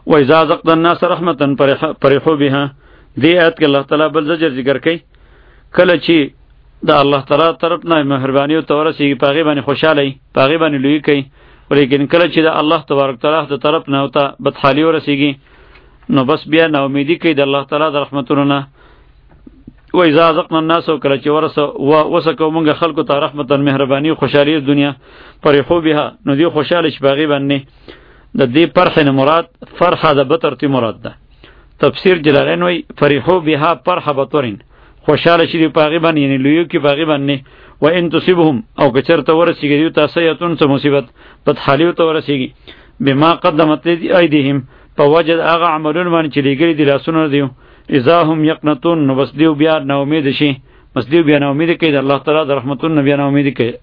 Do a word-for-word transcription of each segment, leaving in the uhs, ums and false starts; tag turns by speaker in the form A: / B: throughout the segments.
A: و اذا ذقنا الناس رحمتا فرحوا بها. دی آیت کې الله تعالی بل زجر ذکر کوي، کله چې د الله تعالی طرف نه مهرباني او تورسي پاغي باندې خوشاله پاغي باندې لوی کوي، ولیکن کله چې د الله تبارک تعالی د طرف نه وته بدحالي ورسیږي نو بس بیا نو امیدي کوي د الله تعالی د رحمتونو نه. و اذا ذقنا الناس کله چې ورسه وسکو مونږ خلکو ته رحمتا مهرباني او خوشالي دنیا فرحوا بها، نو دی خوشاله شي پاغي باندې. د دې فرح نه مراد فرحه د بترتی مراد ده. تفسیر جلالین وی فرحوا بها فرح بطرین، خوشاله شي پاغي باندې یعنی لویو کې پاغي باندې. و ان تصيبهم او کچرته ورسیږي دیو تاسو یتون څه مصیبت بدحالیو ته ورسیږي بما قدمت ایدیهم په وجد هغه عملونه باندې چې لګري دي لاسونه دیو اذا هم یقنطون، نو بس دیو بیا نو امید شي، بس دیو بیا نو امید کوي د الله تعالی د رحمتونو بیا نو امید کوي.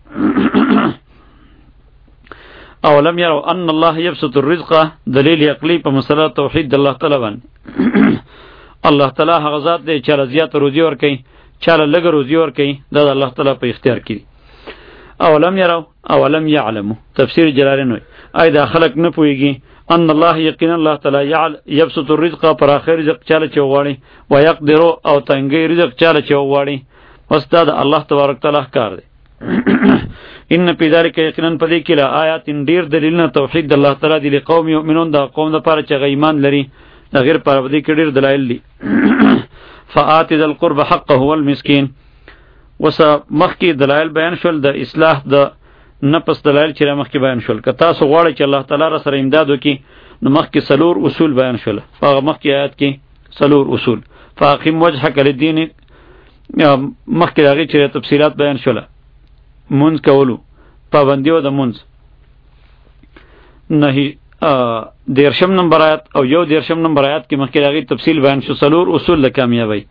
A: اولم يروا ان الله يبسط الرزق، دلیل عقلی په مسله توحید د الله تعالی باندې. الله تعالی هغه ذات دی چې زیات روزي ور کوي، چاله لږ روزي ور کوي، دا د الله تعالی په اختیار کې. اولم يروا اولم يعلموا، تفسیر جلالین وی اې دا خلق نه پويږي ان الله یقینا الله تعالی یبسط الرزق پر اخر رزق چاله چوغاړي و يقدر او تنګي رزق چاله چوغاړي، واستاد الله تبارک تعالی کار دی. ان فی ذلک یقینا پدې کې لا آیات ډیر دلیلونه توحید د الله تعالی دی لقوم یؤمنون، دا قوم د پاره چې ایمان لري، دا غیر پر دې کې ډیر دلایل دي. فآت ذا القرب حقه والمسكين، وس مخکی دلایل بیان شول د اصلاح د نفس دلایل چې مخکی بیان شول. که تاسو غواړئ چې الله تعالی را سره امداد وکړي نو مخکی سلور اصول بیان شول. هغه مخکی آیات کې سلور اصول، فاقم وجهک للدین، مخکی هغه چې تفصیلات بیان شول. منځ کولو پابندی و د منځ نهی دیرشم نمبر آیات او یو دیرشم نمبر آیات کې مخکې هغه تفصیل بیان شو، سلور اصول د کامیابی.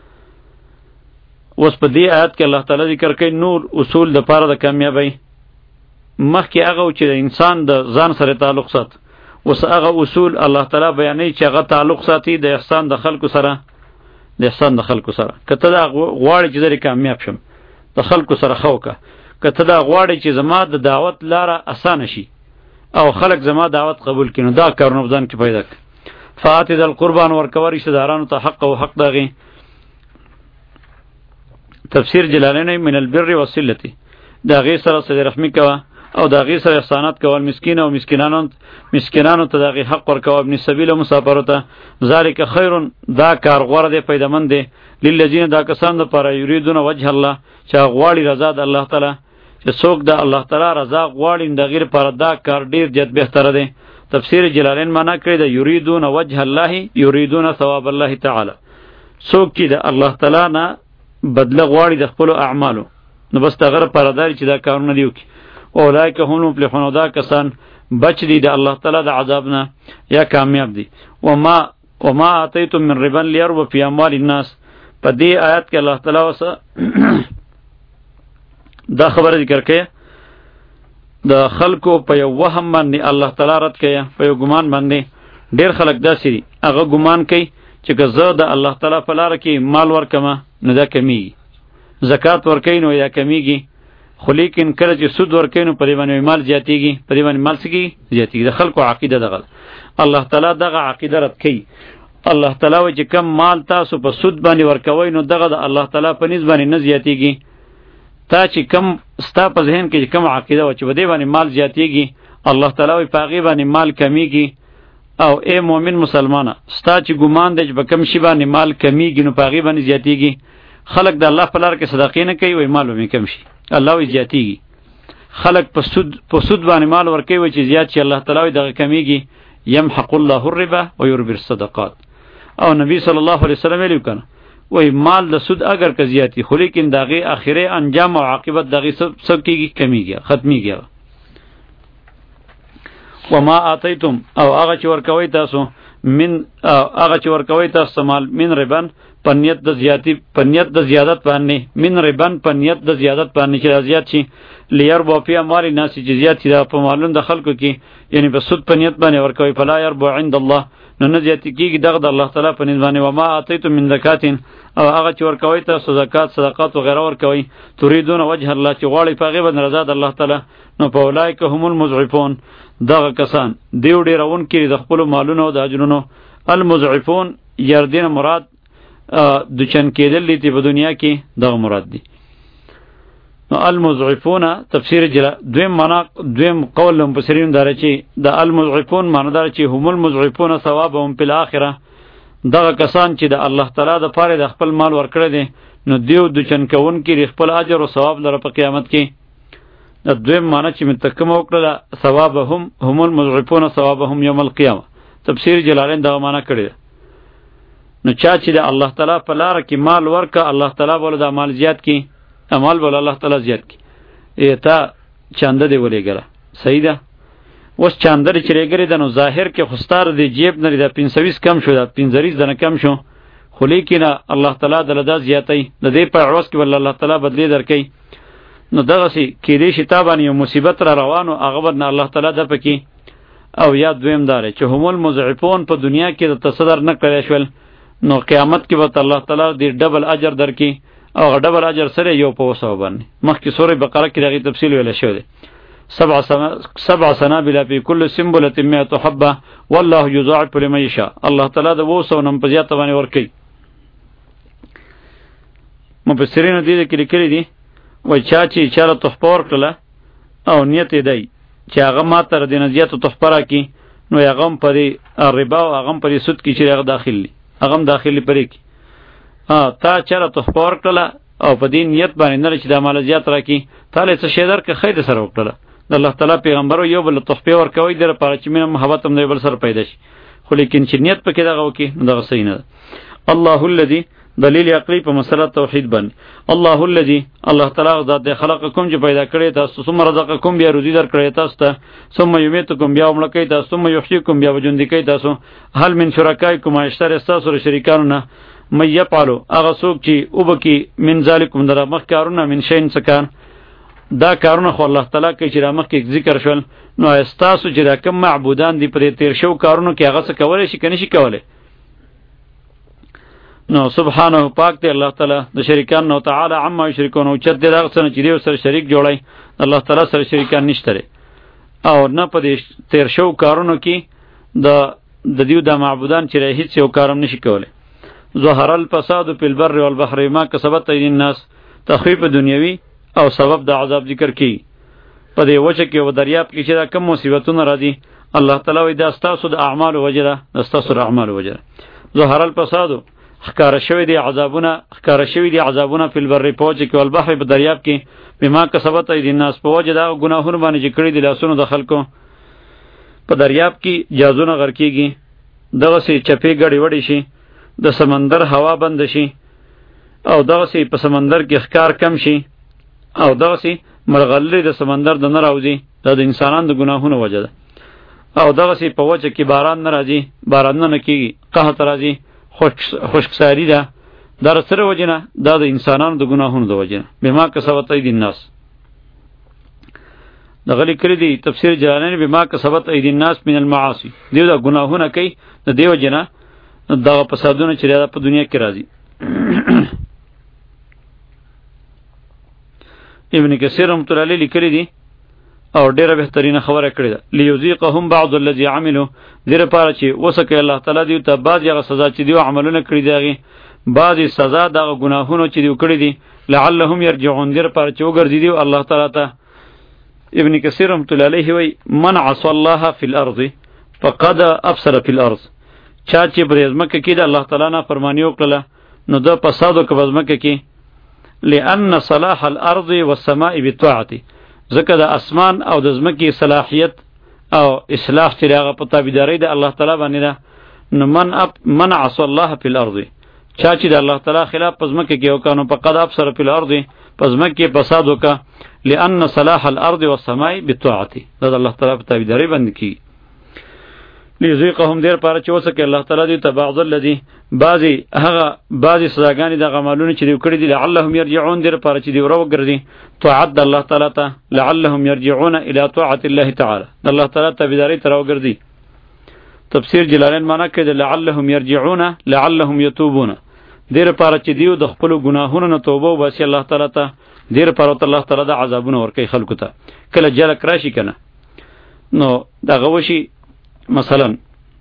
A: اوس په دې آیات کې الله تعالی ذکر کوي نور اصول د پاره د کامیابی. مخکې هغه چې د انسان د ځان سره تعلق سات، اوس هغه اصول الله تعالی بیانوي چې هغه تعلق ساتي د احسان د خلکو سره، د احسان د خلکو سره. کته دا غواړي چې زری کامیاب شم د خلکو سره خوکه، کته دا غواړي چې زما د دعوت لاره اسانه شي او خلق زما دعوت قبول کینو، دا کارونه ځان کې پیدا ک. فاتذ القربان ورکور رشتہ دارانو ته حق او حق داغي. تفسیر جلالین من البر والصلة، دا غي سره صله رحمی کوا او دا غي سره احسانات کول، مسکین او مسکینانو مسکینانو ته دا غي حق ورکوا، ابن سبیل او مسافر ته. ذالک خیر، دا کار غوړه دی پیدامن دی للذین، دا کسان د پر یریدون وجه الله چې غواړي رضا د الله تعالی، چې څوک د الله تعالی رضا غواړي د غیر پر دا کار ډیر جد بهتره دی. تفسیر جلالین معنا کړی د یریدون وجه الله یریدون ثواب الله تعالی، څوک چې د الله تعالی نه بدله غواړي د خپل اعمالو نو بس تغیر پردار چې دا کارونه دی وکي. اولایک هم مفلحون، دا کسان بچ دي د الله تعالی د عذاب نه یا کامیاب دي. وما وما اتیتم من ربا لیربو فی اموال الناس، په دې آیات کې الله تعالی وسه دا خبره ذکر کړي د خلکو په یو وهم باندې الله تعالی رد کړي، په یو ګمان باندې. ډیر خلک داسې دي هغه ګمان کوي چې که زه د الله تعالی په لار کې مال ورکمه نو دا کمیږي، زکات ورکوي نو دا کمیږي، خو لیکن کله چې سود ورکوي نو په دې باندې مال زیاتیږي، په دې باندې مال سګي زیاتیږي. د خلکو عقیده دغه الله تعالی دغه عقیده رد کوي. الله تعالی چې کم مال تاسو په سود باندې ورکوي نو دغه د الله تعالی په نسبت باندې نه زیاتیږي. تا چې کم ستا په ذهن کې کم عقیده و چې په دې باندې مال زیاتیږي، الله تعالی په هغه باندې مال کمیږي. او اے مؤمن مسلمانه، ستا چې ګمان دی چې په کم شی باندې مال کمیږي نو په هغه باندې زیاتیږي. خلق د الله په لار کې صدقې نه کوي، وای مال مې کم شي، الله وی زیاتیږي. خلق په سود په سود باندې مال ورکوي چې زیات شي، الله تعالی دغه کمیږي. یمحق الله الربا ويربي الصدقات. او نبی صلی الله علیه وسلم ویلو کنه وای مال د سود اگر که زیاتی خو لیکن دغه اخیره انجام او عاقبت دغه سب سب کیږي کمیږي ختمیږي. وما آتیتم او هغه چې ورکوي تاسو من هغه چې ورکوي تاسو مال من ربن پنیت د زیاتی پنیت د زیادت باندې، من ربن پنیت د زیادت باندې چې زیات شي، لیر بو په مال ناس چې زیات شي په مالون د خلکو کې، یعنی په سود پنیت باندې ورکوي. فلا يربو عند الله، نو نه زیاتی کیږي دغه د الله تعالی په نسبت باندې. و ما اتیتم من زکات او هغه چې ورکوي تاسو زکات صدقات او غیره ورکوي تريدون وجه الله چې غواړي په هغه باندې رضا د الله تعالی نو په اولایک هم المضعفون دغه کسان دیو ډیرون کړي د خپل مالونو او د اجرونو. المضعفون یردین مراد د چن کېدل دي په دنیا کې دغه مراد دي. نو المضعفون تفسیر جلا دویم معنا دویم قول مفسرین دار چې د المضعفون معنی دار چې هم المضعفون ثوابهم فی الاخره دغه کسان چې د الله تعالی د پاره د خپل مال ورکړي دي نو دیو د چن کون کې خپل اجر او ثواب لره په قیامت کې. د دویم معنی چې متکم وکړه ثوابهم هم المضعفون ثوابهم یوم القیامه تفسیر جلالین دغه معنی کړی. نو چا چې د الله تعالی په لار کې مال ورکا الله تعالی بوله د مال زیات کی اعمال بوله الله تعالی زیات کی ایتا چانده دی ولېګره صحیح ده. اوس چاندر چې لګری د نو ظاهر کې خستار دی جیب نه د پنځه ویس کم شو د پنځه ویس دنه کم شو خو لیکن الله تعالی د لدا زیاتای د دې په عوض کې ول الله تعالی بدلی درکې. نو دغه سي کې دې شتابان یو مصیبت را روانو هغه ورنه الله تعالی د پکې. او یا دویم دار چې هم المضعفون په دنیا کې د تصدر نه کړی شول نو قیامت کې به الله تعالی دې ډبل اجر درکې او ډبل اجر سره یو په وسو باندې. مخکې سورې بقره کې دغه تفصیل ویل شوی دی. سبع سنا سبع سنابل فی کل سنبلة مئة حبه والله یضاعف لمن یشاء. الله تعالی د وسو نم په زیاته باندې ورکي. مفسرین دې کې لیکلي دي وای چا چې چاله تحفه ورکړه او نیت یې دی چې هغه ماته د نزیاتو تحفه راکړي نو هغه هم پرې ربا او هغه هم پرې سود کې چې هغه داخلي هغه هم داخلي پرې کی. ها تا چاله تحفه ورکړه او په دې نیت باندې نه چې د مال زیات راکړي تعالی څه شی درکه خیر سره وکړه. د الله تعالی پیغمبر یو بل تحفه ورکوي در لپاره چې مینه محبت هم دی بل سره پیدا شي خو لیکن چې نیت پکې دغه وکي دغه صحیح نه. الله الذي دلیل عقلی په مسله توحید باندې. الله الذي الله تعالی ذات خلقکم چې پیدا کړی تاسو ثم رزقکم بیا روزي در کړی تاسو ته ثم یمیتکم بیا عمر کوي تاسو ثم یحییکم بیا وجود کوي تاسو. هل من شرکایکم اشتر استاسو شریکانو نه مې یپالو هغه څوک چې وبکی من ذالکم در مخکارونه من شین سکان دا کارونه خو الله تعالی کوي چې را مخکې ذکر شول نو استاسو چې دا کوم معبودان دي پر تیر شو کارونو کې هغه څه کولای شي کني شي کولای نو سبحانه پاک دی الله تعالی د شریکان نو تعالی عما یشرکون او چت دی دغه څه چې دی سره شریک جوړای الله تعالی سره شریکان نشته او نه په دې تیر شو کارونو کې د د دیو د معبودان چې هیڅ یو کارم نشي کولای. ظهر الفساد فی البر والبحر ما کسبت اید الناس تخفیف دنیوی او سبب د عذاب ذکر کی په دې وجه کې و دریاب کې چې دا کم مصیبتونه راځي الله تعالی وی دا ستاسو د اعمال وجره ستاسو د اعمال وجره. ظهر الفساد خکار شوی دی عذابونه خکار شوی دی عذابونه فی البر پوج کې والبحر په دریاب کې بما کسبت اید الناس په وجه دا ګناهونه باندې چې کړی دي لاسونو د خلکو په دریاب کې جازونه غرقېږي دغه سي چپی غړي وړي شي د سمندر هوا بند شي او دغه سي په سمندر کې خکار کم شي او دغه سي مرغلې د سمندر د نه راوځي دا د انسانانو د ګناهونو وجه ده او دغه سي په وجه کې باران نه راځي باران نه کیږي قحط راځي خشکساری ده در سره وجه نه دا د انسانانو د ګناهونو د وجه نه بما کسبت اید الناس دغه لیکلي دي تفسیر جلالین بما کسبت اید الناس من المعاصی دیو دا ګناهونه کوي د دیو جنا دغه فسادونه چې په دنیا کې راځي. ابن کثیر رحمۃ اللہ علیہ لیکلی دی او ډیره بهترینه خبره کړې ده لیذیقهم بعض الذی عملوا دیر پاره چې وسکه الله تعالی دی ته بعض هغه سزا چې دی عملونه کړی دی بعضی سزا دغه ګناهونو چې دی کړی دي لعلهم یرجعون دیر پاره چې وګرځي دی الله تعالی ته. ابن کثیر رحمۃ اللہ علیہ وی من عصى الله فی الارض فقد افسد فی الارض چا چې برزمکه کې د الله تعالی نه فرمانی وکړه نو د فساد او کبزمکه کې لأن صلاح الارض والسماء بالطاعه ځکه د اسمان او د ځمکې صلاحیت او اصلاح چې هغه په تابعداري د الله تعالی باندې ده نو من اپ من عصى الله فی الارض چا چې د الله تعالی خلاف پزمکه کې وکانو په قد ابصر فی الارض پزمکه فساد وکا لأن صلاح الارض والسماء بالطاعه د الله تعالی په تابعداري باندې کی لیذیقهم دیر پاره چې وسکه الله تعالی دی ته بعض الذی بعضی هغه بعضی سزاګانی د غمالونو چې دی کړی دي لعلهم یرجعون دیر پاره چې دی ورو ګرځي طاعت الله تعالی ته لعلهم یرجعون الی طاعت الله تعالی الله تعالی تابعداري تر وګرځي تفسیر جلالین معنا کوي د لعلهم یرجعون لعلهم یتوبون، دیر پاره چې دیو د خپل ګناهونو نه توبه وباسي الله تعالی ته، دیر پاره الله تعالی د عذابونو ورکوي خلکو ته. کله جلک راشي کنه نو دغه وشي، مثلا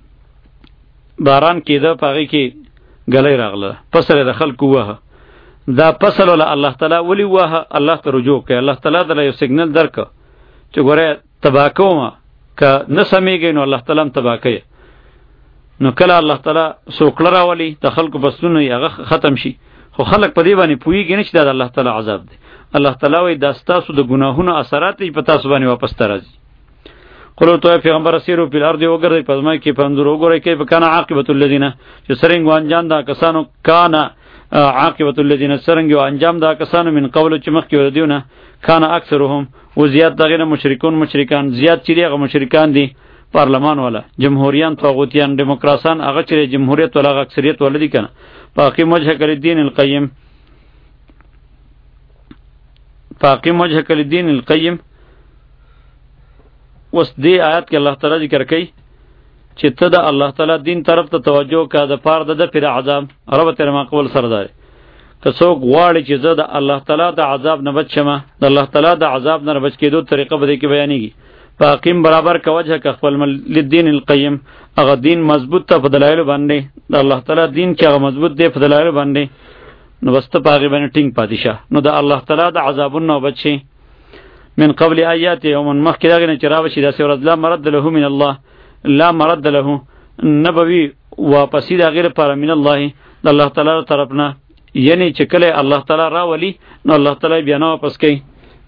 A: باران کېده پاغي کې غلې راغله پسره د خلکو وه، دا پسل ولا الله تعالی ولی وه الله ته رجوع کوي، الله تعالی د یو سیګنل درک چې ګوره تباکوما که نه سمېږي نو الله تعالی هم تبا کوي. نو کله الله تعالی سوکړه راولي د خلکو بسونه هغه ختم شي، خو خلک په دې باندې پوهېږي نه چې دا د الله تعالی عذاب دی. الله تعالی وایي دا ستاسو د ګناهونو اثرات یې په تاسو باندې واپس ته راځي. قلو تو پیغمبر سیرو په الارض وګرځئ په ځمکه کې پنځور وګورئ کیف کان عاقبت الذین چې سرنګ انجام دا کسانو کان عاقبت الذین سرنګ انجام دا کسانو من قول چې مخکې ودیونه کان اکثرهم و زیات دغه مشرکون مشرکان زیات چې دغه مشرکان دي پارلمان والا جمهوریان طاغوتیان دیموکراسان هغه چې جمهوریت ولا اکثریت ولدي کنه باقی وجه کړی دین القیم باقی وجه کړی دین القیم. اوس دې آیات کې الله تعالی ذکر کوي چې ته د الله تعالی دین طرف ته توجه کا د پاره د پر عذاب رب تر ما قول سردار که څوک غواړي چې زه د الله تعالی د عذاب نه بچ شمه د الله تعالی د عذاب نه بچ کېدو طریقه به دې کې بیانېږي. باقیم برابر کا وجه کا خپل للدین القیم هغه دین مضبوط ته په دلایل باندې د الله تعالی دین چې هغه مضبوط دی په دلایل باندې نو واست پاغي باندې ټینګ پاتې شه نو د الله تعالی د عذابونو بچي. من قبل آیات یوم مخکې دغه نه چراوه شي داسې ورځ لا مرد له من الله لا مرد له نبوي واپسی د غیر پر من الله د الله تعالی طرفنا، یعنی چې کله الله تعالی راولي نو الله تعالی بیا نه واپس کوي.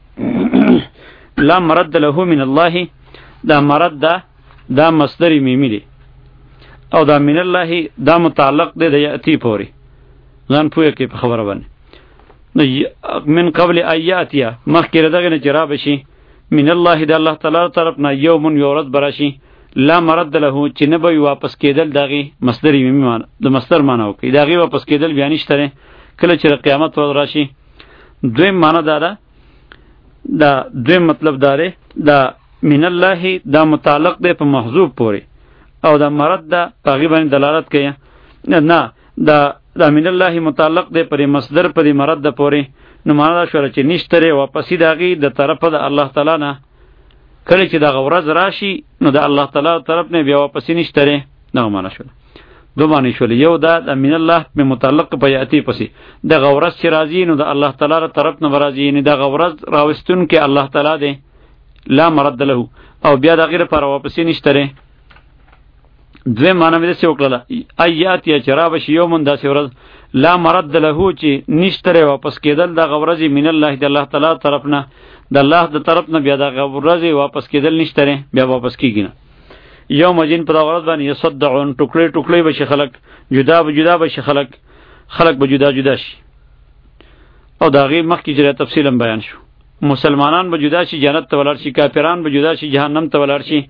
A: لا مرد له من الله دا مرد دا دا مصدر میمی دی او دا من الله دا متعلق دی د یاتی پوری ځان پوهه کې په خبره باندې من قبل آیاتیا مخکې دغه نه جراب شي من الله د الله تعالی طرف نه یوم یورد براشي لا مرد له چې نه به واپس کېدل دغه مصدر میمی مان د مصدر معنی کوي دغه واپس کېدل بیان نشته کله چې قیامت ور راشي. دویم معنی دا ده دا دویم مطلب داره دا من الله دا متعلق دی په محذوف پوری او دا مرد دا تقریبا دلالت کوي نه دا دا من الله متعلق دی پر مصدر پر مرد د پوری نو معنا شو چې نشتره واپسی داغي د طرفه د الله تعالی نه کله چې دا غورز راشي نو د الله تعالی طرف نه بیا واپسی نشتره نه معنا شو دو معنی شول. یو دا د من الله په متعلق په یاتی پسی د غورز چې راځي نو د الله تعالی طرف نه راځي یعنی د غورز راوستون کې الله تعالی دی لا مرد له او بیا د غیر پر واپسی نشتره. دوی معنی مې څه وکړه آیات یا چراب شی یوم داسې ورځ لا مرد له چې نشتره واپس کېدل د غورز من الله د الله تعالی طرف نه د الله د طرف نه بیا د غورز واپس کېدل نشتره بیا واپس کیږي نه. یو مجین په دغه ورځ باندې یصدعون ټوکړي ټوکړي به شي خلک جدا به جدا به شي خلک خلک به جدا جدا شي او دا غي مخکې جره تفصیلا بیان شو. مسلمانان به جدا شي جنت ته ولر شي کافران به جدا شي جهنم ته ولر شي.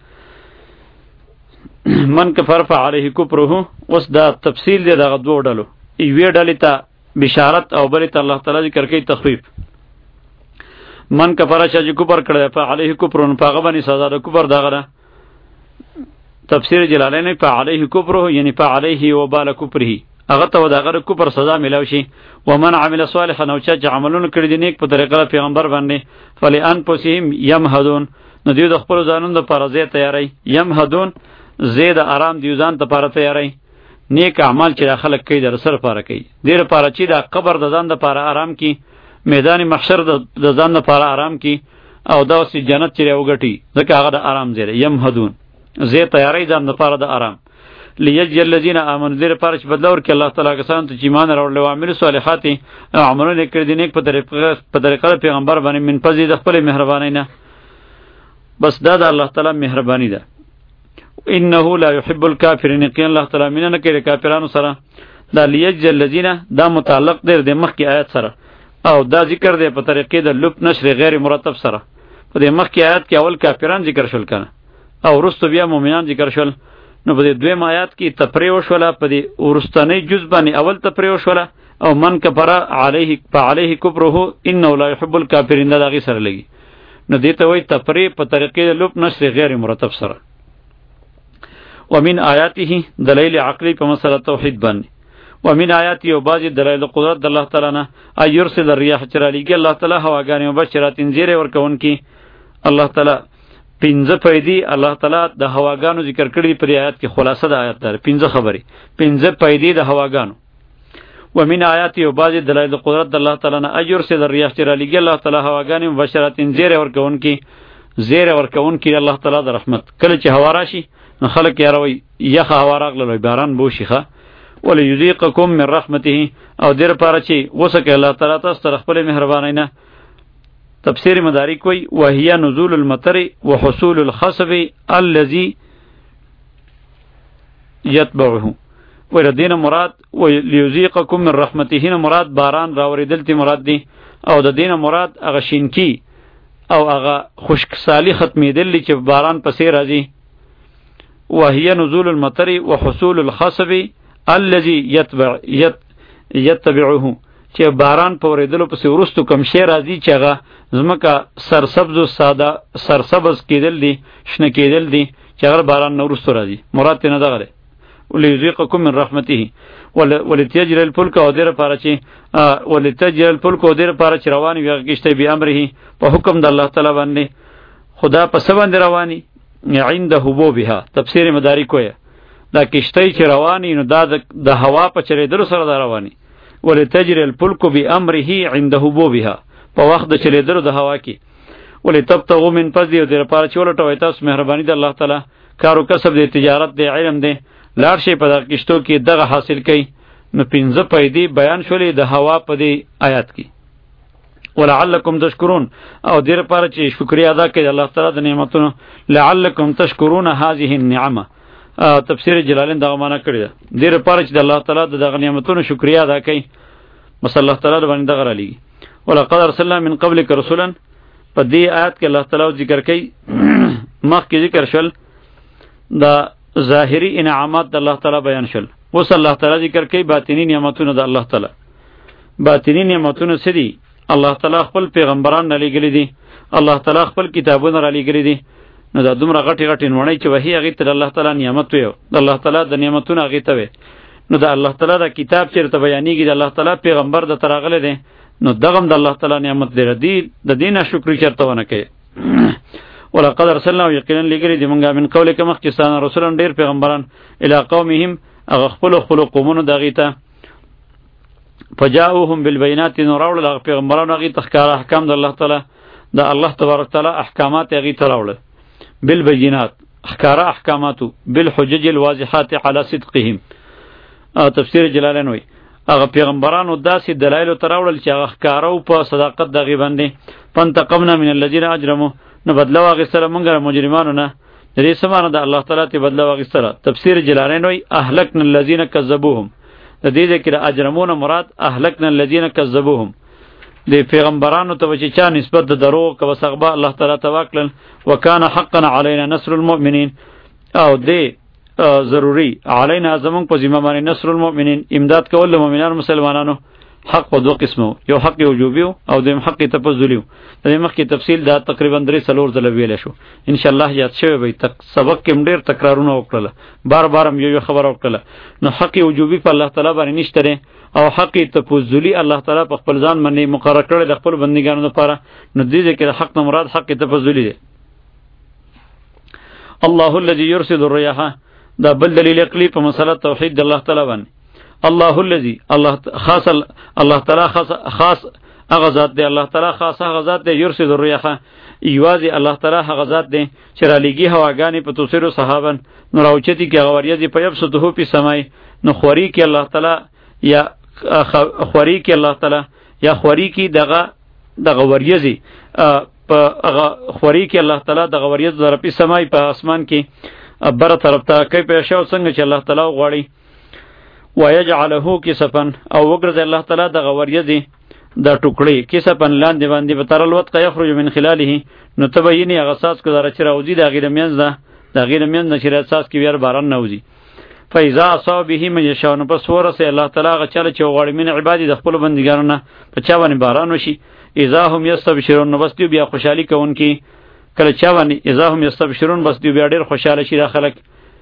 A: من کفر فعليه کفره اوس دا تفصیل دی دغه دوه ډلو یوې ډلې ته بشارت او بلې ته الله تعالی ذکر کوي تخفیف. من کفر چې کفر کړی فعليه کفرون پاغه باندې سزا د کفر دغه تفسیر جلالین په علیه کفره یعنی په علیه وبال کفره هغه ته دغه کفر سزا ملو شي. ومن عمل صالحا نو چې عملونه کړی دي نیک په طریقه پیغمبر باندې فلئن پسهم یمهدون نو دوی د خپل ځانونو د پرځه تیاری یمهدون زید آرام دی ځان ته پاره تیاری نیک اعمال چې خلک کوي در سره پاره کوي ډیر پاره چې د قبر د ځان د پاره آرام کی میدان محشر د ځان د پاره آرام کی او دا اوس جنت چې وګټي ځکه هغه د آرام زیره یمهدون زه تیاری ځم د پاره د آرام لیجل الذین آمنوا ذر پارش بدلور کې الله تعالی کسان ته چې ایمان راوړل او عمل صالحات عملونه کړی دي نیک په طریقه په طریقه پیغمبر باندې من فضل د خپل مهرباني نه بس دا د الله تعالی مهرباني ده. انه لا يحب الكافرین کې الله تعالی مینه نه کوي کافرانو سره. دا لیجل الذین دا متعلق دی د مخکې آیت سره او دا ذکر دی په طریقې د لب نشر غیر مرتب سره. په دې مخکې آیت کې اول کافران ذکر شول کنه او ورستو بیا مؤمنان ذکر شول نو په دې دویم آیات کې تفریح وشوله په دې ورستنی جز باندې اول تفریح وشوله او من کفر علیه فعلیه کفره انه لا يحب الكافرین دا غي سره لګي نو دې ته وایي تفریح په طریقې د لب نشر غیر مرتب سره. ومن آیاته دلیل عقلی په مسله توحید باندې. ومن آیاته او بعضی دلایل قدرت د الله تعالی نه ایرسل الرياح چرالیږي الله تعالی هواګانې مبشرات زیره ورکوونکي. الله تعالی پنځه پیدې الله تعالی د هواګانو ذکر کړي په آیات کې خلاصه د آیات ده پنځه خبرې پنځه پیدې د هواګانو. ومن آیاته او بعضی دلایل قدرت د الله تعالی نه ایرسل الرياح چرالیږي الله تعالی هواګانې مبشرات زیره ورکوونکي زیره ورکوونکي الله تعالی د رحمت. کله چې هوا راشي نو خلک یې راوي یخه هوا راغله باران بوشيخه وليذيقكم من رحمته او دیر پاره چې وسکه الله تعالی تاسو تر خپل مهربانۍ نه. تفسیر مدارک وی وهي نزول المطر وحصول الخصب الذي يتبعه ولدين مراد وليذيقكم من رحمته مراد باران راوریدل تی مراد دی او د دینه مراد هغه شینکی او هغه خشکسالی ختمیدل چې باران پسې راځي. وهي نزول المطر وحصول الخصب الذي يتبع يت يتبعه چې باران په ورېدلو پسې ورستو کم شی راځي چې هغه زمکه سرسبز او ساده سرسبز کېدل دي شنه کېدل دي چې هغه باران نه ورستو راځي مراد نه دغه دی. وليذيقكم من رحمته ولتجري الفلك او دیر پاره چې ولتجري الفلك او دیر پاره چې رواني وي کشته به امره په حکم د الله تعالی باندې خدا په سبند رواني عنده حبوبها. تفسیر مدارک وایي دا کشته چې رواني نو دا د هوا په چریدلو سره دا رواني. ولتجري الفلك بامره عند حبوبها په وخت د چریدلو د هوا کې. ولتبتغوا من فضله او دیر پاره چې ولټوي تاسو مهرباني د الله تعالی کارو کسب دی تجارت دی علم دی لار شي په دغه کشتو کې دغه حاصل کړي. نو پنځه پیدې بیان شولې د هوا په دې آیات کې. ولعلکم تشکرون او دیر پاره چې شکریا ادا کړئ الله تعالی د نعمتونو. لعلکم تشکرون هذه النعمه تفسیر جلالین دغه معنا کړی ده دیر پاره چې د الله تعالی د دغه نعمتونو شکریا ادا کړئ بس الله تعالی باندې دغه را لګي. ولقد ارسلنا من قبلک رسولا په دې آیات کې الله تعالی ذکر کوي مخکې ذکر شول دا ظاهری انعامات د الله تعالی بیان شول اوس الله تعالی ذکر کوي باطینی نعمتونه د الله تعالی. باطینی نعمتونه څه دي؟ الله تعالی خپل پیغمبران را لېږلي دي الله تعالی خپل کتابونه را لېږلي دي. نو دا دومره غټي غټي نوړی چې وحی هغې ته د الله تعالی نعمت وي د الله تعالی د نعمتونه هغې ته وي. نو د الله تعالی د کتاب چېرته بیانېږي د الله تعالی پیغمبر درته راغلی دی نو دغه هم د الله تعالی نعمت دی د دې نه شکر چېرته ونه کوي. ولقد ارسلنا یقینا لېږلي دي موږ من قولک مخکې ستانه رسولا ډېر پیغمبران الی قومهم هغه خپلو خپلو قومونو د هغې ته فجاؤهم بالبینات نو راوړل هغه پیغمبرانو هغې ته ښکاره احکام د الله تعالی د الله تبارک تعالی احکامات یې هغې ته راوړل بالبینات ښکاره احکاماتو بالحجج الواضحات علی صدقهم. تفسیر جلالین وایي هغه پیغمبرانو داسې دلایلو ته راوړل چې هغه ښکاره و په صداقت د هغې باندې. فانتقمنا من الذین اجرموا نو بدله واخیستله موږ له مجرمانو نه. د دې څه معنی ده الله تعالی ته بدله واخیستله؟ تفسیر جلالین وایي اهلکنا الذین کذبوهم د دې ځای کې د اجرمونه مراد اهلکنا الذین کذبوهم د پیغمبرانو ته چې چا نسبت د دروغ که وسغبه الله تعالی ته واکړل. وکانه حقا علینا نصر المؤمنین او دې ضروری علینا زمونږ په ذمه باندې نصر المؤمنین امداد کول د مؤمنانو مسلمانانو. حق په دوه قسمو یو حق وجوبي او دویم حق تفضلی. د دې مخکې تفصیل دا تقریبا درې څلور ځله ویلی شو ان شاء الله یاد شوی به تک سبق کې ډېر تکرارونه وکړله بار بار هم یو یو خبره وکړله. نو حق وجوبي په الله تعالی باندې نشته دی او حق تفضلی الله تعالی په خپل ځان باندې مقرر کړی د خپل بندګانو لپاره. نو دې ځای کې د حق نه مراد حق تفضلی دی. الله الذي يرسل الرياح دا بل دلیل عقلی په مسله توحید د الله تعالی باندې. الله الذي الله خاص الله تعالی خاص خاص هغه ذات دی الله تعالی خاص هغه ذات دی يرسل الرياح یوازې الله تعالی هغه ذات دی چې را لېږي هواګانې په توسیرو صحابن نو راوچتي کې هغه وریځې په یبسطه په سمای نو خوري کې الله تعالی یا خوري کې الله تعالی یا خوري کې دغه دغه وریځې په هغه خوري کې الله تعالی دغه وریځ در په سمای په اسمان کې بره طرف ته کوي په شاو څنګه چې الله تعالی غواړي. ويجعله کسفا او وګرځي الله تعالی دغه وریځې د ټوکړې کسفن لاندې باندې به تر الوت یخرج من خلاله نو تبینی هغه ساس کو دره چې راوځي د غیر میانځ ده د غیر میانځ نشي ساس کې ویار باران نه وځي. فاذا اصاب به من یشاء نو پس ورسه الله تعالی هغه چاله چې غواړي من عبادی د خپل بندګانو نه په چا باندې باران وشي. اذا هم یستبشرون نو بس بیا خوشحالي کوونکی کله چا باندې اذا هم یستبشرون بس بیا ډېر خوشاله شي د خلک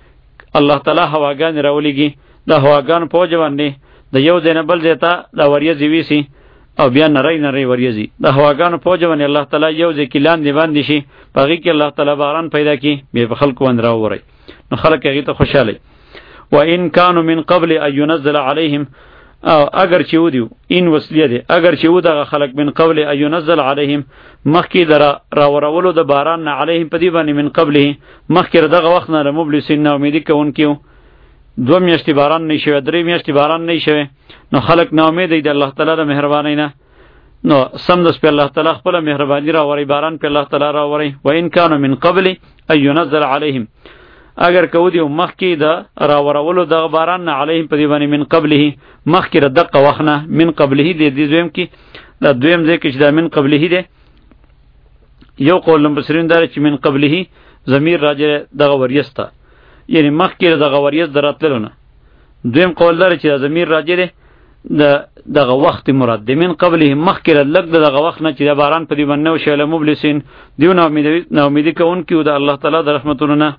A: الله تعالی هواګان راولېږي، د هواګان په وجه باندې د یو ځای نه بل ځای ته دا وریځې ویسي او بیا نری نری وریځي. د هواګانو په وجه باندې الله تعالی یو ځای کې لاندې باندې شي، په هغې کې الله تعالی باران پیدا کړي، بیا په خلکو باندې راووري، نو خلک هغې ته خوشحاله. وان کانوا من قبل ان ينزل عليهم، او اگر چې ودیو این وصلیه دی، اگر چې و دغه خلق من قبل ان ينزل عليهم مخکې د راورولو د باران نه علیهم په دې باندې من قبله مخکې دغه وخت نه مبلسین نا امیدي کوونکي دو میاشتې باران نه شوی، درې میاشتې باران نه شوی، نو خلق نا امید دی د الله تعالی د مهربانۍ نه، نو سمدس په الله تعالی خپل مهرباني راوړي، باران په الله تعالی راوړي. وان کانوا من قبل ان ينزل عليهم، اگر کو دی مخکی دا راورولو د باران نه علیهم په دی باندې من قبله مخکی د دقه وخنه من قبله دی دی دویم کی دا دویم ځکه چې دا من قبله دی، یو قول مبصرین دار چې من قبله ضمیر راجع دغه وریسته، یعنی مخکی دغه وریس دراتلونه. دویم قول دار چې ضمیر راجع دی د دغه وخت مراد دی، من قبله مخکی لګ دغه وخت نه چې د باران په دی باندې او شیله مبلسین دیو نه امید نه امید کوونکی او د الله تعالی د رحمتونو نه.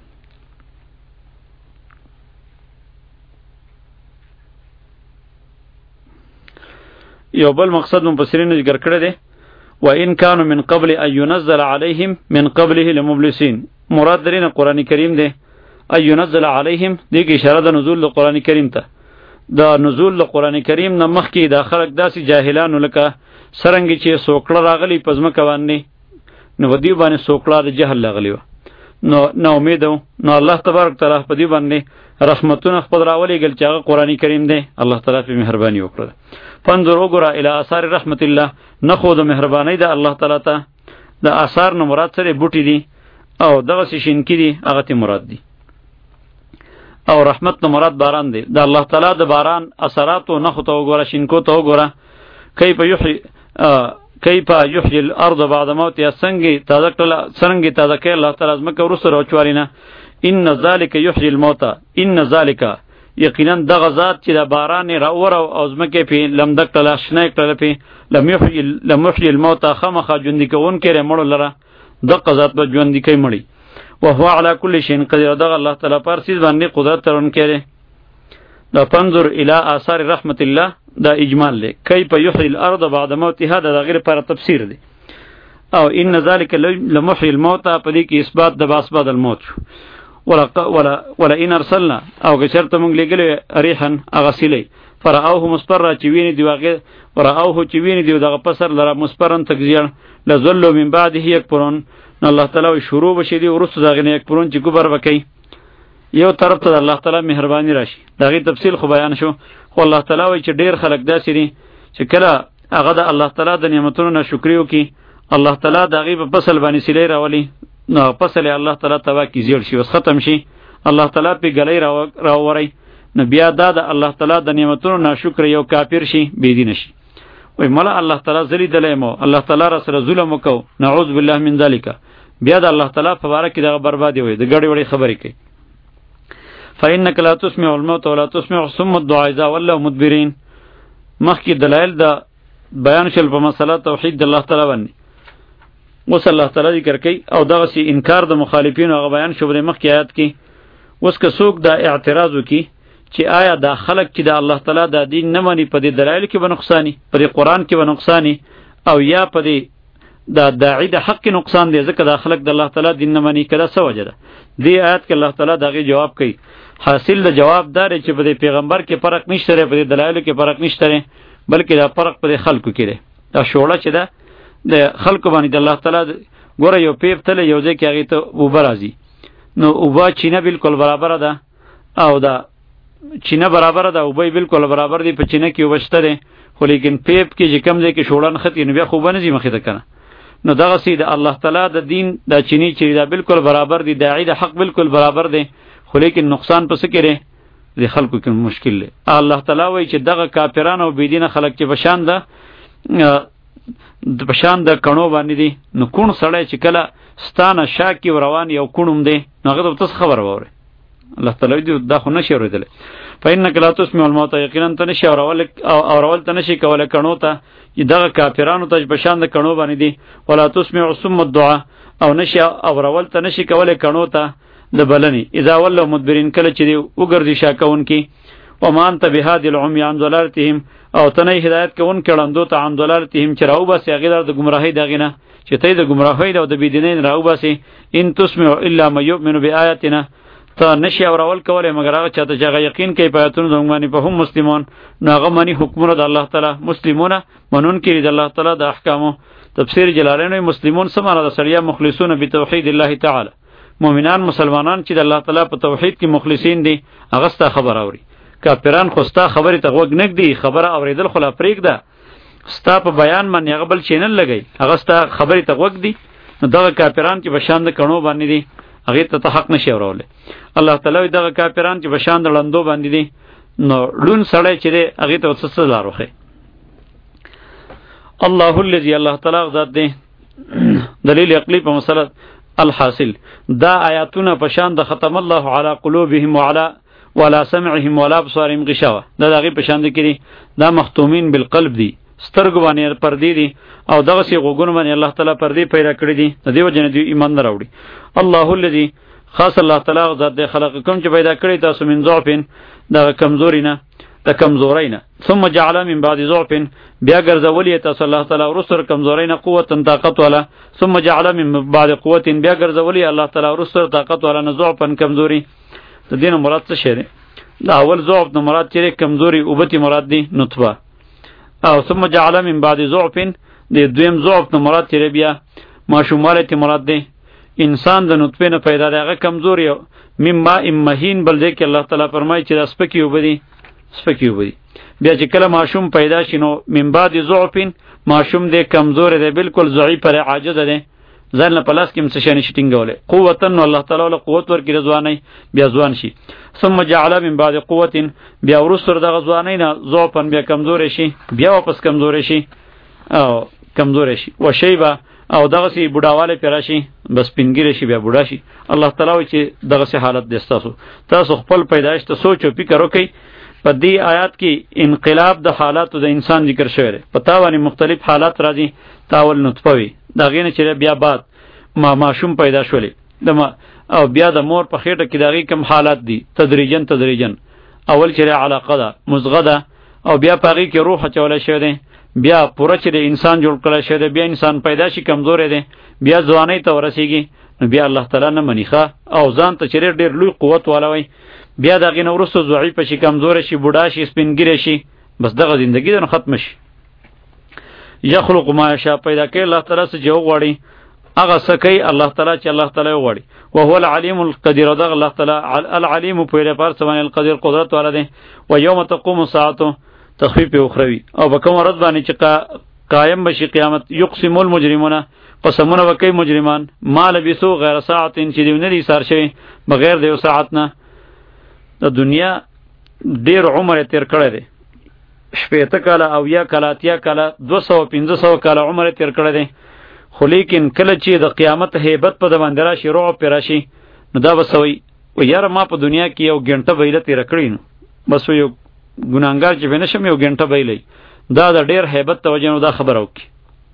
A: یو بل مقصد مفسرین ذکر کړی دی، و ان کانوا من قبل ان ينزل عليهم من قبله لمبلسین، مراد درینه قرآن کریم دی. ان ينزل عليهم دی کی اشاره د نزول د قرآن کریم ته، دا نزول د قرآن کریم نه مخکې دا خلق داسې جاهلانو لکه سرنګې چې سوکړه راغلی په ځمکه باندې، نو په دې باندې سوکړه د جهل راغلی وه، نو نا امید و، نو الله تبارک تعالی په دې باندې رحمتونه خپل راولېږل چې هغه قرآن کریم دی، الله تعالی پې مهرباني وکړه. فانظر وګوره الی آثار رحمت الله، نخو د مهربانۍ د الله تعالی ته، د آثار نه مراد سره بوټي دي او دغسې شینکي دي، هغه ته مراد دي، او رحمت نه مراد باران دی. د الله تعالی د باران اثراتو نخو ته وګوره، شینکو ته وګوره، کیف یحیی کیف یحیی الارض بعد موتها، څنګه تازه کړله څنګه تازه کوي الله تعالی ځمکه وروسته راوچوالي نه. ان ذلک یحیی الموتى، ان ذلک یقینا دغه ذات چې د باران راوره او ځمکې پې لمده کړله شنه کړله پې لم یحیی لم یحیی الموتى خامخا ژوندي کوونکی دی مړو لره، دغه ذات به ژوندي کوي مړي. وهو على كل شيء قدير، دغه الله تعالی پر سیز باندې قدرت لرونکی دی. دا فانظر الى آثار رحمت الله دا اجمال دی، کیف یحیی الارض بعد موتها دا غیر پر تفسیر دی. او ان ذلک لمحیی الموتى په دې کې اثبات د باس بعد الموت شو. ولا ولا ولا ان ارسلنا او که چرته مونږ لګلې ریحن اغسلی فرعوه مصفر چې ویني دی واغه فرعوه چې ویني دی دغه پسر لره مصفرن تکزیان لذلوا من بعده یکفرون، نو الله تعالی شروع بشي دی ورسره دغه نه یکفرون چې ګبر وکي. یو طرف ته الله تعالی مهرباني راشي، دغه تفصیل خو بیان شو، خو الله تعالی وایي چې ډیر خلک داسې دي چې کله هغه د الله تعالی د نعمتونو نه شکر وکي، الله تعالی دغه په فصل باندې سلی راولي، نو فصل الله تعالی تبا کی زیړ شي وس ختم شي، الله تعالی په غلې راووري، نو بیا دا د الله تعالی د نعمتونو ناشکر یو کافر شي، بيدین شي. وای مله الله تعالی زلی دلمو، الله تعالی را سره ظلم وکاو، نعوذ بالله من ذالک، بیا د الله تعالی په باره کې دغه بربادي وي، د ګړې وړې خبرې کوي. فإنك لا تسمع الموت ولا تسمع ثم الدعاء إذا ولوا مدبرين، مخکې دلایل د بیان شل په مسله توحید د الله تعالی باندې، اوس الله تعالی ذکر کوي او دغه سي انکار د مخالفینو هغه بیان شو د مخکې آیات کې. اوس که څوک دا اعتراض وکي چې آیا دا خلق چې د الله تعالی د دین نه مانی په دې دلایل کې به نقصانی، په دې قرآن کې به نقصانی، او یا په دې دا داعی د حق نقصان دی ځکه دا خلق د الله تعالی دین نه مانی، کله څه وجه ده؟ دې آیات کې الله تعالی دغه جواب کوي. حاصل د جواب دار چې په دې پیغمبر کې فرق نشته، په دې دلایل کې فرق نشته، بلکې دا فرق په خلکو کې دی. دا شوړه چې ده د خلکو باندې د الله تعالی ګوره یو پیپ تله یو ځای کې هغې ته اوبه راځي، نو اوبه چینه بالکل برابره ده، او دا چینه برابره ده، اوبه بالکل برابر دي، په چینه کې اوبه شته دی، خو لیکن پیپ کې چې کم ځای کې شوړه نښتي نو بیا خو اوبه نه ځي مخې ته که نه. نو دغسې د الله تعالی د دین دا چینی چې دا بالکل برابر دي، داعی د حق بالکل برابر دی، خو لیکن نقصان په څه کې دی؟ د خلکو کې مشکل دی. الله تعالی وایي چې دغه کافران او بېدینه خلک چې په شان ده د پشان د کڼو باندې دي، نو کون سړی چې کله ستانه شاکی و روان یو کونم دی، نو هغه ته تاسو خبر وره الله تعالی دې دا خو نشي اورېدلی. فإنک لا تسمع الموتى، یقینا ته نشي اورول او اورول ته نشي کولی کڼو ته، دغه کافرانو ته پشان د کڼو باندې دي. ولا تسمع ثم الدعاء، او نشي اورول ته نشي کولی کڼو ته د بلنی اذا ولوا مدبرین کله چې دی وګرځي شاکون کی وما انت بهادي العمي عن ضلالتهم او تنه هدایت کوون کړهندو ته عن ضلالتهم چراو بس هغه د گمراهی دغینه چې ته د گمراهی او د بيدینین راو باسي ان تسمع الا ما يؤمن بآياتنا ته نشي اورول کوله مگر هغه چاته چې یقین کوي په آیاتونو زموږ باندې په هم مسلمان ناغه مانی حکمونه د الله تعالی مسلمونه منون کړي د الله تعالی د احکامو تفسیر جلالین مسلمون سمانه د سړیا مخلصون بتوحید الله تعالی مؤمنان مسلمانان چې د الله تعالی په توحید کې مخلصین دي هغه ستا خبر اوري کافران خو ستا خبرې ته غوږ نږدي خبره اوریدل خو لا پرېږده ستا په بیان باندې هغه بل چینل لګی هغه ستا خبرې ته غوږ دي نو دغه کافران چې بشان د کڼو باندې دي هغه ته حق نشي اوروله الله تعالی دغه کافران چې بشان د لندو باندې دي نو لون سړی چې دی هغه ته وسوسه لاروخه الله الذي الله تعالی ذات دی دلیل عقلی په مسله الحاصل دا آیاتونه په شان د ختم الله علی قلوبهم وعلى ولا سمعهم ولا ابصارهم غشاوه دا دغه په شان دي کړي دا مختومین بالقلب دي سترګو باندې پردي دي او دغه سی غوګونو باندې الله تعالی پردي پیدا کړی دي د دې وجه نه دی ایمان نه راوړي الله الذي خاص الله تعالی ذات دی خلقکم چې پیدا کړی تاسو من ضعفین دا کمزوري نه د کمزوري نه ثم جعل من بعد ضعف بیا ګرځولې تاسو الله تعالی ورسره کمزوري نه قوت طاقت والا ثم جعل من بعد قوت بیا ګرځولې الله تعالی ورسره طاقت والا نه ضعفن کمزوري د دین مراد څه شی دی دا اول ضعف نه مراد چې کمزوري او بتی مراد دی نطفه او ثم جعل من بعد ضعف د دویم ضعف نه مراد چې بیا ماشوماله تی مراد دی انسان د نطفه نه پیدا دغه کمزوري مما امهین بل دی کې الله تعالی فرمایي چې د سپکی وبدي سپکی وبدي بیا چې کله ماشوم پیدا شینو من بعد ضعف ماشوم دی کمزور دی بالکل ضعیف پر عاجز دی ځان له پلاس کې څه شي نشټینګولې قوتن الله تعالی له قوت ورکړي رضواني بیا ځوان شي ثم جعل من بعد قوت بیا ورسره د غزواني نه ضعفن بیا کمزور شي بیا واپس کمزور شي او کمزور شي وشيبه او دغه سي بډاواله پیراشي بس پنګیره شي بیا بډا شي الله تعالی چې دغه سي حالت دستاسو تاسو خپل پیدایش ته سوچ او فکر وکئ په دې آیات کې انقلاب د حالاتو د انسان ذکر شوی دی پتا باندې مختلف حالات راځي تاول نطفه وي دا غینه چې بیا بعد ما ماشوم پیدا شولې د او بیا د مور په خېټه کې دغه کم حالات دي تدریجن تدریجن اول چې علاقه ده مزغه ده او بیا پاغي کې روح چولې شوی دی بیا پوره چې انسان جوړ کړل شوی دی بیا انسان پیدا شي کمزور دی بیا ځواني ته ورسیږي نو بیا الله تعالی نه منیخه او ځان ته چیرې ډیر لوی قوت والوي بیا دغه نو ورسره ضعیف شي کمزور شي بوډا شي سپینګری شي بس دغه ژوندۍ د ختم شي یخلق ما یشاء پیدا کوي الله تعالی څه جو غواړي هغه څه کوي الله تعالی چې الله تعالی غواړي او هو العلیم القدیر دغه الله تعالی العلیم په لري پر سمن القدیر قدرت والا دی و یوم تقوم الساعه تخفیف اخروی او بکم ورځ باندې چې قائم بشي قیامت یقسم المجرمون قسمونه وکي مجرمان ما لبسو غیر ساعت چې دیونه دي سار شي بغیر د یو ساعت نه د دنیا ډیر عمر تیر کړی دی شپېته کاله او یا کاله اتیا کاله دو سوه پنځه سوه کاله عمر تیر کړی دی خو لیکن کله چې د قیامت هیبت په د باندې راشي رعب پې راشي نو دا به څه وایي و یاره ما په دنیا کې یو ګنټه بیله تېره کړې نو بس یو ګناهګار چې به نشم یو ګنټه بیلی دا د ډیر هیبت ته وجه نو دا خبره وکړي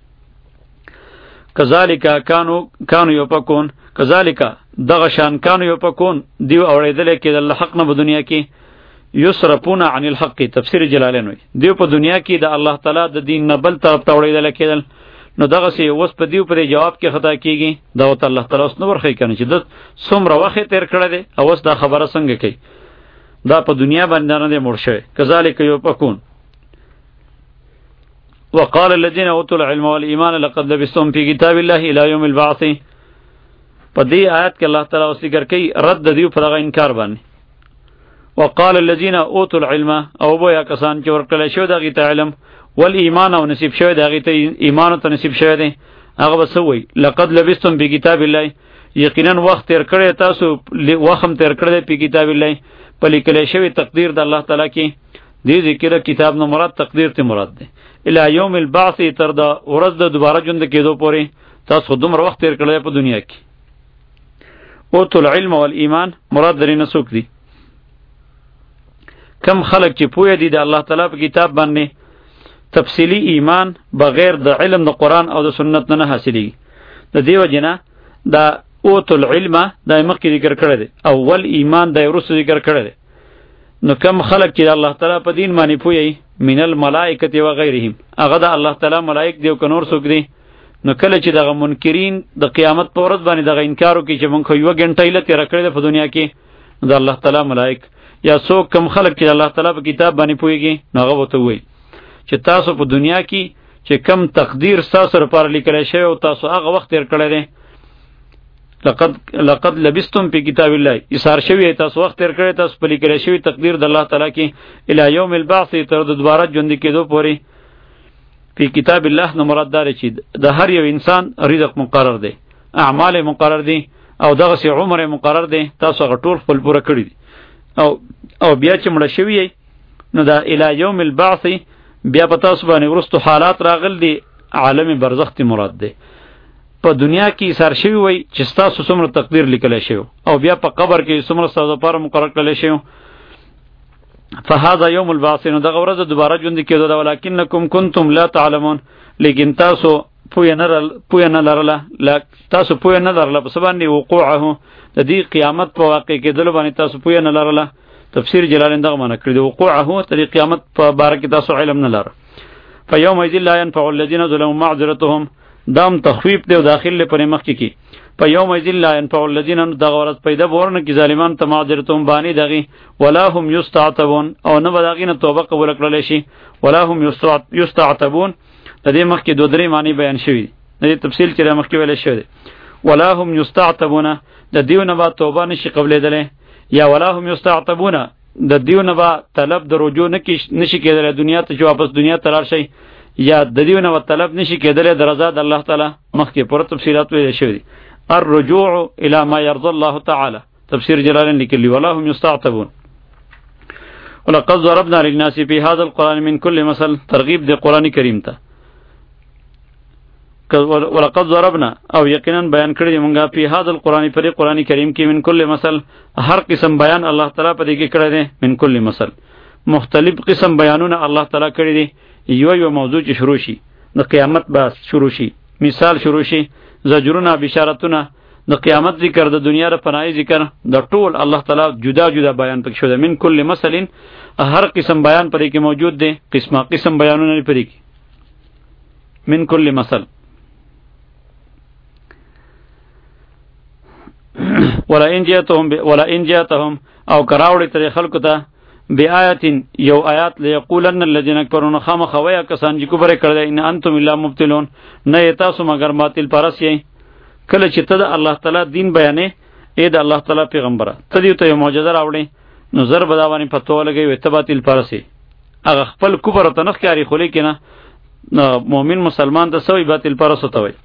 A: کذالک کانو کانو یوفکون کذالک دغه شان کانو یوفکون دیو اوریدل کېدل حق نه په دنیا کې یسرفون عن الحق تفسیر جلالین وی دیو په دنیا کې د الله تعالی د دین نه بل طرف ته اوریدل کېدل نو دغه سی اوس په دیو پر جواب کې خطا کیږي دا وت الله تعالی اوس نو ورخی کنه چې د څومره وخت تیر کړی دی او اوس دا خبره څنګه کوي دا په دنیا باندې نه مړ شوی کذالک یوفکون وقال الذين اوتوا العلم والايمان لقد لبثتم في كتاب الله الى يوم البعث په دې آیات کې الله تعالی اوس ذکر کوي رد دیو پر هغه انکار باندې وقال الذين اوتوا العلم او بیا کسان چې ورکړل شو دغه ته علم والایمان او نصیب شوی دغه ته ایمان ته نصیب شوی دی هغه وسوي لقد لبثتم في كتاب الله یقینا وخت تیر کړی تاسو وخت تیر کړی په کتاب الله په لیکل شوی تقدیر د الله تعالی کې دې ذکر کتاب نو مراد تقدیر ته مراد دی الی یوم البعث تر دا ورځ د دوباره ژوند کېدو پورې تاسو دومره وخت تیر کړی په دنیا کې اوتو العلم والایمان مراد درې نسوک دي کم خلق چې پوهه دي د الله تعالی په کتاب باندې تفصیلی ایمان بغیر د علم د قرآن او د سنت نه حاصلېږي د دیو جنا دا اوت العلم دا مخکې ذکر کړی دی، اول ایمان دا وروسته ذکر کړی دی. نو کم خلق چې الله تعالی په دین باندې پوهی من الملائکه و غیرهم، هغه د الله تعالی ملائک دی او که نور څوک دی. نو کله چې دغه منکرین د قیامت په ورځ باندې دغه انکار وکړي چې مونږ خو یوه ګنټه ایله تېره کړې ده په دنیا کې، نو د الله تعالی ملائک یا څوک کم خلق چې الله تعالی په کتاب باندې پوهېږي نو هغه ورته ووایي چې تاسو په دنیا کې چې کم تقدیر ستاسو لپاره لیکلی شوی او تاسو هغه وخت تېر کړی دی، لقد لقد لبستم فی کتاب الله، ایثار شوی تاسو وخت تېر کړی، تاسو په لیکلی شوي تقدیر د الله تعالی کې الی یوم البعث، تر د دوباره ژوندي کېدو پورې. فی کتاب الله نو مراد دا دی چې د هر یو انسان رزق مقرر دی، اعمال مقرر دي او دغسې عمر مقرر دی، تاسو هغه ټول خپل پوره کړي دي. او او بیا چې مړه شوي یې نو دا الی یوم البعث بیا په تاسو باندې وروستو حالات راغل دي، عالم برزخ تی مراد دی. په دنیا کې ایثار شوي وای چې ستاسو څومره تقدیر لیکلی شوی، او بیا په قبر کې څومره ستاسو لپاره مقرر کړلی شوی. فهذا یوم البعث، نو دغه ورځ دوباره ژوندي کېدو ده. ولکنکم کنتم لا تعلمون، لیکن تاسو پوهه نه لرله، تاسو پوهه نه لرله په څه باندې وقوعه، د دې قیامت په واقع کېدلو باندې تاسو پوهه نه لرله. تفسیر جلالین دغه معنی کړی دی، وقوعه د دې قیامت په باره کې تاسو علم نه لره. فیومئذ لا ینفع الذین ظلموا معذرتهم، دام تخفیف دی او داخل لپاره مخکې کی. په یومئذ لا ینفع الذین، دغه ورځ پیدا ورنه کی ظالمان ته معذرتهم باندې دغه، ولا هم یستعتبون، او نه به دغې نه توبه قبول کړلی شي. ولا هم یستعتبون د دې مخکې دو درې معنی بیان شوي دي، د دې تفصیل چې مخکې ویلی شوی دی. ولا هم یستعتبون د دیو نه به توبه نشي قبلېدلی، یا ولا هم یستعتبون د دیو نه به طلب د رجوع نشي کېدلی دنیا ته چې واپس دنیا ته لاړ شي، یا د دیو نه به طلب نشي کېدلی د رضا د الله تعالی. مخکې پوره تفصیلات ویلی شوي دي. الرجوع الى ما يرضى الله تعالى، تفسیر جلالین لیکلی ولا هم یستعتبون. ولقد ضربنا للناس في هذا القرآن من كل مثل، ترغیب دی قرآن کریم ته. ولقد ضربنا او یقینا بیان کړی دی مونږه په هذا القرآن پر قرآن کریم کې من کل مثل، هر قسم بیان الله تعالی په دې کې کړی دی. من کل مثل مختلف قسم بیانونه الله تعالی کړی دی. یو یو موضوع چې شروع شي د قیامت باس شروع شي، مثال شروع شي، زجرونه بشارتونه، د قیامت ذکر، د دنیا د پناهی ذکر، د ټول الله تعالی جدا جدا بیان پکې شو ده. من کل مثل هر قسم بیان پرې کې موجود دی، قسمه قسم بیانونه پرې کې. من کل مثل ولا ان جاءتهم ولا ان جاءتهم او کراوړي تر خلکو ته بیاات یو آیات لیقولن الذين كفروا خامخ ویا کسان چې کفر کړل ان انتم الا مبتلون، نه تاسو مگر باطل پرس یې. کله چې ته د الله تعالی دین بیانې، اې د الله تعالی پیغمبره ته دې ته یو معجزه راوړې، نو زر بداوانی فتوا لګي وي ته باطل پرس یې. هغه خپل کفر ته نخ کاری خو لیکنه مؤمن مسلمان ته سوی باطل پرس ته وي.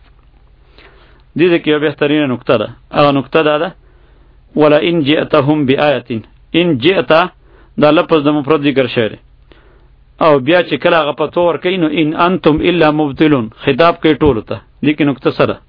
A: دې دې کې یو بهترینه نکته ده، هغه نکته ده ولا ان جئتهم بآیه، ان جئت دا لفظ د مفرد ذکر شوی دی، او بیا چې کله هغه پتو ورکوي نو ان انتم الا مبتلون خطاب کوي ټولو ته. دې کې نکته څه ده؟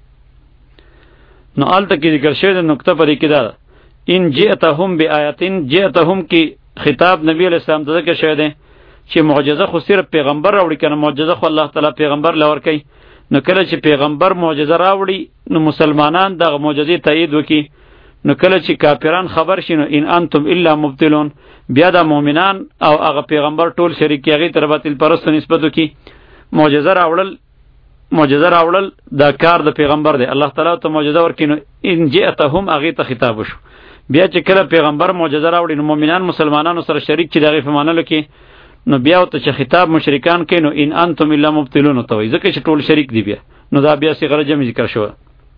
A: نو هلته کې ذکر شوی دی نکته په دې کې دا ده ان جئتهم بآیتین، جئتهم کې خطاب نبی علیہ السلام ته ذکر شوی دی چې معجزه خو صرف پیغمبر راوړي کنه، معجزه خو الله تعالی پیغمبر لور کوي. نو کله چې پیغمبر معجزه راوړي نو مسلمانان دغه معجزې تایید وکړي، نو کله چې کافران خبر شي نو ان انتم الا مبتلون، بیا د مؤمنان او هغه پیغمبر ټول شریک هغې ته باطل پرستو نسبت وکړي. معجزه راوړل معجزه راوړل دا کار د پیغمبر دی، الله تعالی ته معجزه ورکړي نو ان جئتهم هغې ته خطاب وشو. بیا چې کله پیغمبر معجزه راوړي نو مؤمنان مسلمانانو سره شریک چې د هغې په منلو کې، نو بیا ورته چې خطاب مشرکان کوي نو ان انتم الا مبتلون ته وایي، ځکه چې ټول شریک دي. بیا نو دا بیا صیغه جمع ذکر شوه.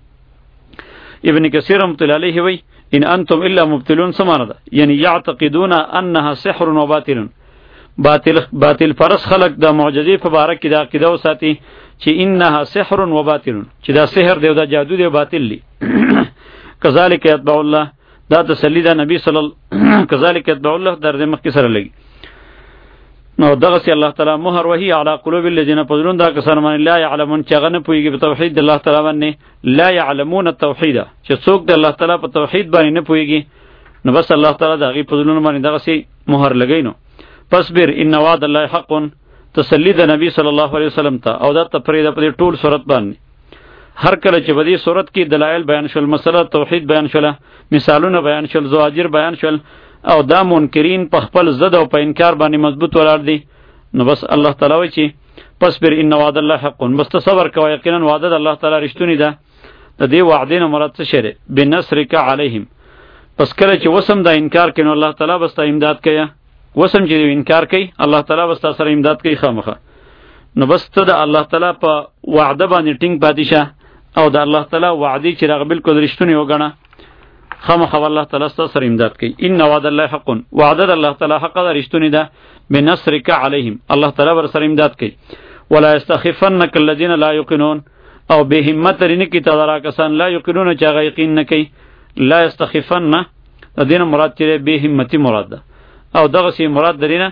A: ابن کثیر رحمۃ اللہ علیہ وی ان انتم الا مبتلون سمانه ده، یعنی یعتقدون انها سحر و باطل، باطل باطل پرس خلق د معجزې په باره کې د عقیده وساتي چې انها سحر و باطل، چې دا سحر دی او دا جادو دی او باطل دی. کذالک یتبع الله، دا تسلی ده نبی صلی الله کذالک یتبع الله در دې مخ کې سره لګي. نو دغه سي الله تعالی مهر وهي علی قلوب الذين پذلون دا کسان باندې لا يعلمون چې هغه نه پوهیږي په توحید الله تعالی باندې، لا يعلمون التوحید، چې څوک د الله تعالی په توحید باندې نه پوهیږي نو بس الله تعالی د هغې پذلون باندې دغه سي مهر لګی. نو فاصبر ان وعد الله حق، تسلی د نبی صلی الله علیه وسلم ته او دا تفرید په ټول صورت باندې هر کله چې په دې صورت کې دلایل بیان شول، مسله توحید بیان شوله، مثالونه بیان شول، زواجر بیان شول، او دا منکرین په خپل ضد او په انکار باندې مضبوط ولاړ دي، نو بس الله تعالی وایي چې پسبر ان وعد الله حق، بس ته صبر کوه، یقینا وعده د الله تعالی رښتونی ده. د دې وعدې نه مراد څه شی دی؟ بنصرک علیهم. پس کله چې وسم دا انکار کوي نو الله تعالی بس ته امداد کوي، وسم چې انکار کوي الله تعالی بس ته سره امداد کوي خامخه. نو بس ته د الله تعالی په وعده باندې ټینګ پاتې شه، او د الله تعالی وعدې چې راغ بالکل رښتونی وګڼه، خامخه الله تعالی ستاسو سره امداد کوي. ان وعد الله حق، وعده د الله تعالی حق ده، رښتونی ده. بنصرک علیهم، الله تعالی ور سره امداد کوي. ولا یستخفنک الذین لا یوقنون، او به همت لري کی تدارا کسان لا یوقنون چې هغه یقین نه کوي. لا یستخفن د دین مراد چې به همتی مراد ده، او دغه سی مراد درینه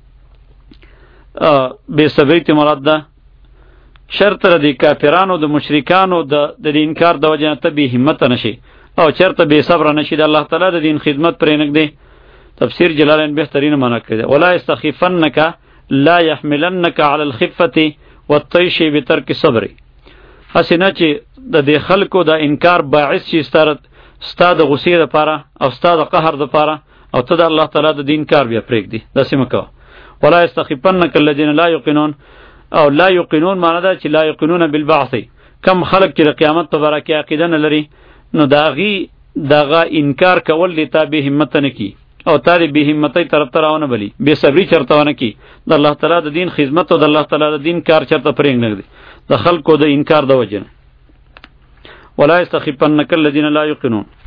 A: به صبریت مراد ده. شرط را دی کافرانو د مشرکانو د د انکار د وجه ته به همت نشي، او چرته به صبر نشي د الله تعالی د دین خدمت پرې نګ دی. تفسیر جلالین بهترین معنی کړی ولا یستخفنک لا يحملنك على الخفه والطيش بترك الصبر. حسنه چې د دې خلکو د انکار باعث شي ستاره ستاد غصې لپاره او ستاد قهر لپاره، او ته د الله تعالی د دین کار بیا پرېږ دی. داسې مکو. ولا یستخفنک الذین لا یوقنون، او لا یوقنون معنی ده چې لا یوقنون بالبعث. کم خلق چې د قیامت په باره کې عقیده نه لري، نو د هغې دغه انکار کول دی تا بې همت نه کي، او تا د بې همتۍ طرف ته راونه بلي، بې صبري چېرته ونه کي، د الله تعالی د دین خدمت او د الله تعالی د دین کار چېرته پرېږ نه ږدي د خلکو د انکار د وجې نه. ولا یستخفنک الذین لا یوقنون